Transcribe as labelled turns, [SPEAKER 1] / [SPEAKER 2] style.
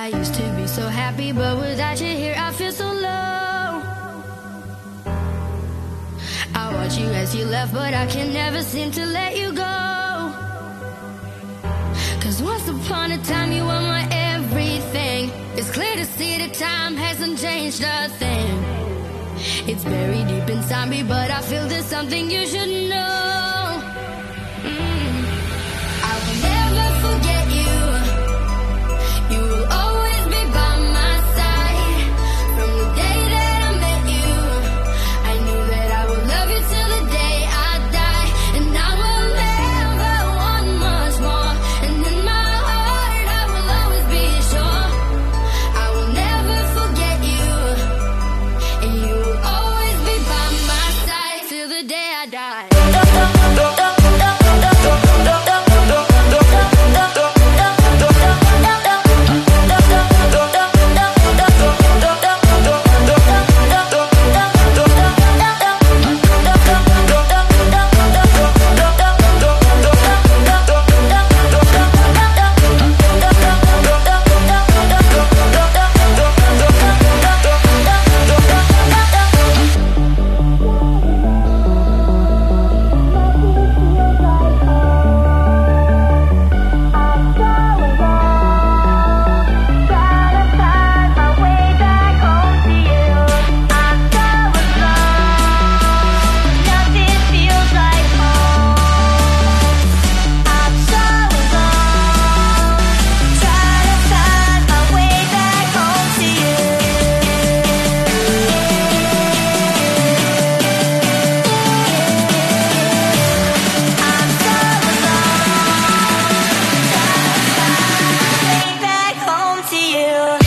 [SPEAKER 1] I used to be so happy, but without you here I feel so low. I watch you as you left, but I can never seem to let you go. 'Cause once upon a time you were my everything. It's clear to see that time hasn't changed a thing. It's buried deep inside me, but I feel there's something you should know. I will never forget you. You will always be by my side. From the day that I met you, I knew that I would love you till the day I die. And I will never want much more. And in my heart I will always be sure I will never forget you. And you will always be by my side till the day I die.
[SPEAKER 2] You